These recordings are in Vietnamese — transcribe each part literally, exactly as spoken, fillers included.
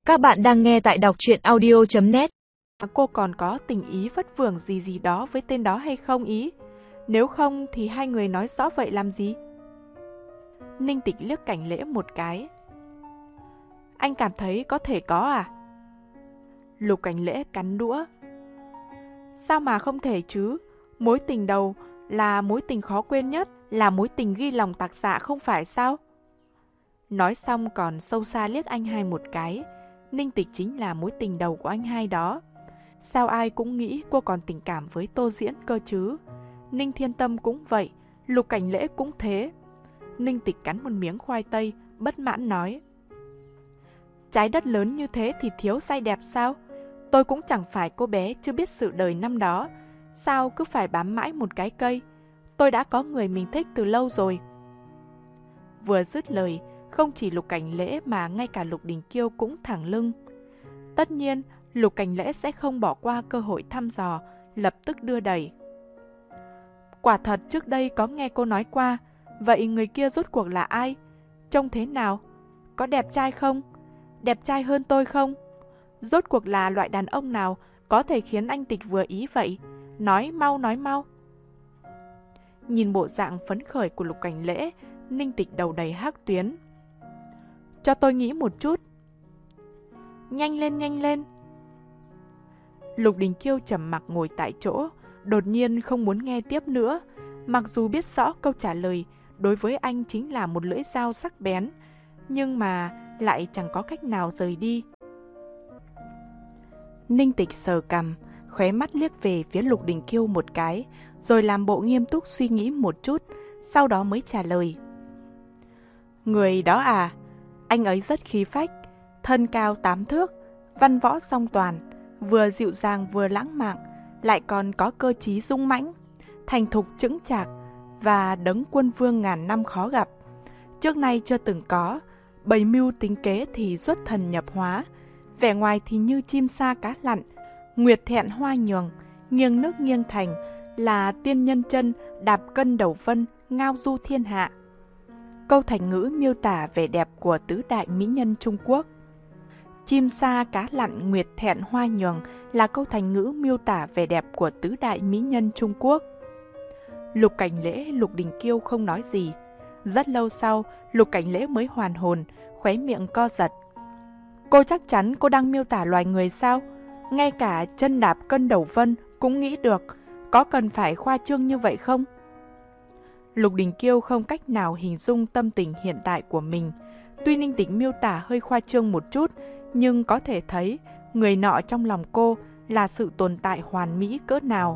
Các bạn đang nghe tại đọc truyện audio chấm net. Cô còn có tình ý vất vưởng gì gì đó với tên đó hay không ý? Nếu không thì hai người nói rõ vậy làm gì? Ninh Tịch liếc Cảnh Lễ một cái. Anh cảm thấy có thể có à? Lục Cảnh Lễ cắn đũa. Sao mà không thể chứ? Mối tình đầu là mối tình khó quên nhất, là mối tình ghi lòng tạc dạ không phải sao? Nói xong còn sâu xa liếc anh hai một cái. Ninh Tịch chính là mối tình đầu của anh hai đó. Sao ai cũng nghĩ cô còn tình cảm với Tô Diễn cơ chứ? Ninh Thiên Tâm cũng vậy, Lục Cảnh Lễ cũng thế. Ninh Tịch cắn một miếng khoai tây, bất mãn nói. Trái đất lớn như thế thì thiếu say đẹp sao? Tôi cũng chẳng phải cô bé chưa biết sự đời năm đó. Sao cứ phải bám mãi một cái cây? Tôi đã có người mình thích từ lâu rồi. Vừa dứt lời, không chỉ Lục Cảnh Lễ mà ngay cả Lục Đình Kiêu cũng thẳng lưng. Tất nhiên, Lục Cảnh Lễ sẽ không bỏ qua cơ hội thăm dò, lập tức đưa đẩy. Quả thật trước đây có nghe cô nói qua, vậy người kia rốt cuộc là ai? Trông thế nào? Có đẹp trai không? Đẹp trai hơn tôi không? Rốt cuộc là loại đàn ông nào có thể khiến anh Tịch vừa ý vậy? Nói mau nói mau. Nhìn bộ dạng phấn khởi của Lục Cảnh Lễ, Ninh Tịch đầu đầy hắc tuyến. Cho tôi nghĩ một chút. Nhanh lên nhanh lên. Lục Đình Kiêu trầm mặc ngồi tại chỗ, đột nhiên không muốn nghe tiếp nữa. Mặc dù biết rõ câu trả lời đối với anh chính là một lưỡi dao sắc bén, nhưng mà lại chẳng có cách nào rời đi. Ninh Tịch sờ cằm, khóe mắt liếc về phía Lục Đình Kiêu một cái, rồi làm bộ nghiêm túc suy nghĩ một chút, sau đó mới trả lời. Người đó à, anh ấy rất khí phách, thân cao tám thước, văn võ song toàn, vừa dịu dàng vừa lãng mạn, lại còn có cơ trí dũng mãnh, thành thục chững chạc và đấng quân vương ngàn năm khó gặp. Trước nay chưa từng có, bày mưu tính kế thì xuất thần nhập hóa, vẻ ngoài thì như chim sa cá lặn, nguyệt thẹn hoa nhường, nghiêng nước nghiêng thành, là tiên nhân chân đạp cân đầu vân, ngao du thiên hạ. Câu thành ngữ miêu tả vẻ đẹp của tứ đại mỹ nhân Trung Quốc. Chim sa cá lặn nguyệt thẹn hoa nhường là câu thành ngữ miêu tả vẻ đẹp của tứ đại mỹ nhân Trung Quốc. Lục Cảnh Lễ, Lục Đình Kiêu không nói gì. Rất lâu sau, Lục Cảnh Lễ mới hoàn hồn, khóe miệng co giật. Cô chắc chắn cô đang miêu tả loài người sao? Ngay cả chân đạp cân đầu vân cũng nghĩ được, có cần phải khoa trương như vậy không? Lục Đình Kiêu không cách nào hình dung tâm tình hiện tại của mình. Tuy Ninh Tịch miêu tả hơi khoa trương một chút, nhưng có thể thấy người nọ trong lòng cô là sự tồn tại hoàn mỹ cỡ nào.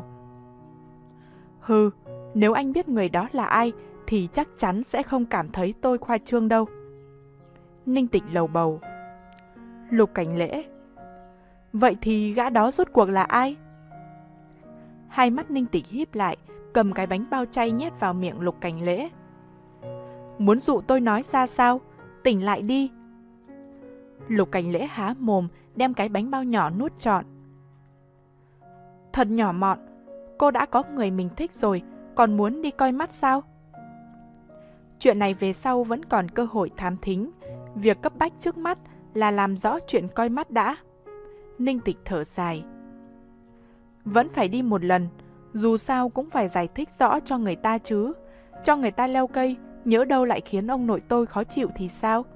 Hừ, nếu anh biết người đó là ai thì chắc chắn sẽ không cảm thấy tôi khoa trương đâu. Ninh Tịch lầu bầu. Lục Cảnh Lễ. Vậy thì gã đó rốt cuộc là ai? Hai mắt Ninh Tịch híp lại, cầm cái bánh bao chay nhét vào miệng Lục Cảnh Lễ. Muốn dụ tôi nói ra sao? Tỉnh lại đi. Lục Cảnh Lễ há mồm, đem cái bánh bao nhỏ nuốt trọn. Thật nhỏ mọn, cô đã có người mình thích rồi, còn muốn đi coi mắt sao? Chuyện này về sau vẫn còn cơ hội thám thính, việc cấp bách trước mắt là làm rõ chuyện coi mắt đã. Ninh Tịch thở dài. Vẫn phải đi một lần, dù sao cũng phải giải thích rõ cho người ta chứ. Cho người ta leo cây, nhỡ đâu lại khiến ông nội tôi khó chịu thì sao?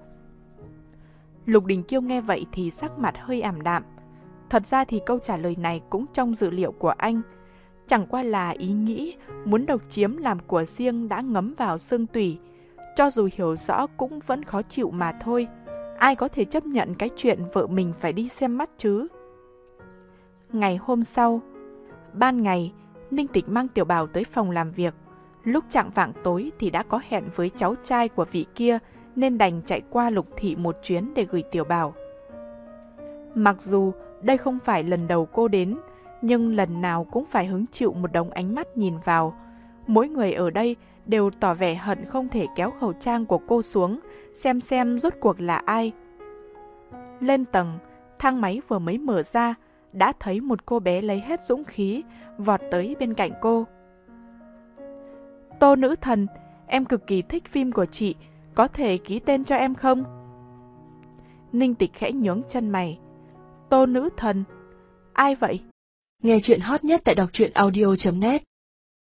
Lục Đình Kiêu nghe vậy thì sắc mặt hơi ảm đạm. Thật ra thì câu trả lời này cũng trong dự liệu của anh. Chẳng qua là ý nghĩ muốn độc chiếm làm của riêng đã ngấm vào xương tủy. Cho dù hiểu rõ cũng vẫn khó chịu mà thôi. Ai có thể chấp nhận cái chuyện vợ mình phải đi xem mắt chứ? Ngày hôm sau, ban ngày, Ninh Tịch mang Tiểu Bảo tới phòng làm việc. Lúc chạng vạng tối thì đã có hẹn với cháu trai của vị kia, nên đành chạy qua Lục thị một chuyến để gửi Tiểu Bảo. Mặc dù đây không phải lần đầu cô đến, nhưng lần nào cũng phải hứng chịu một đống ánh mắt nhìn vào. Mỗi người ở đây đều tỏ vẻ hận không thể kéo khẩu trang của cô xuống, xem xem rốt cuộc là ai. Lên tầng, thang máy vừa mới mở ra, đã thấy một cô bé lấy hết dũng khí, vọt tới bên cạnh cô. Tô nữ thần, em cực kỳ thích phim của chị, có thể ký tên cho em không? Ninh Tịch khẽ nhướng chân mày. Tô nữ thần? Ai vậy? Nghe chuyện hot nhất tại đọc truyện audio chấm net